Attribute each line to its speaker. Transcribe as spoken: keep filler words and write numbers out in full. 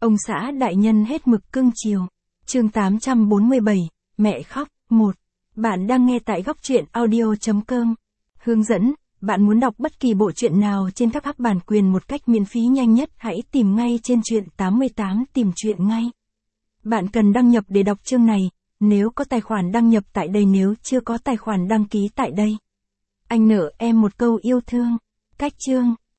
Speaker 1: Ông xã đại nhân hết mực cưng chiều. Chương tám trăm bốn mươi bảy, mẹ khóc. một. Bạn đang nghe tại góc truyện audio chấm com. Hướng dẫn, bạn muốn đọc bất kỳ bộ truyện nào trên các app bản quyền một cách miễn phí nhanh nhất, hãy tìm ngay trên truyện tám mươi tám tìm truyện ngay. Bạn cần đăng nhập để đọc chương này, nếu có tài khoản đăng nhập tại đây, nếu chưa có tài khoản đăng ký tại đây. Anh nợ em một câu yêu thương. Cách chương.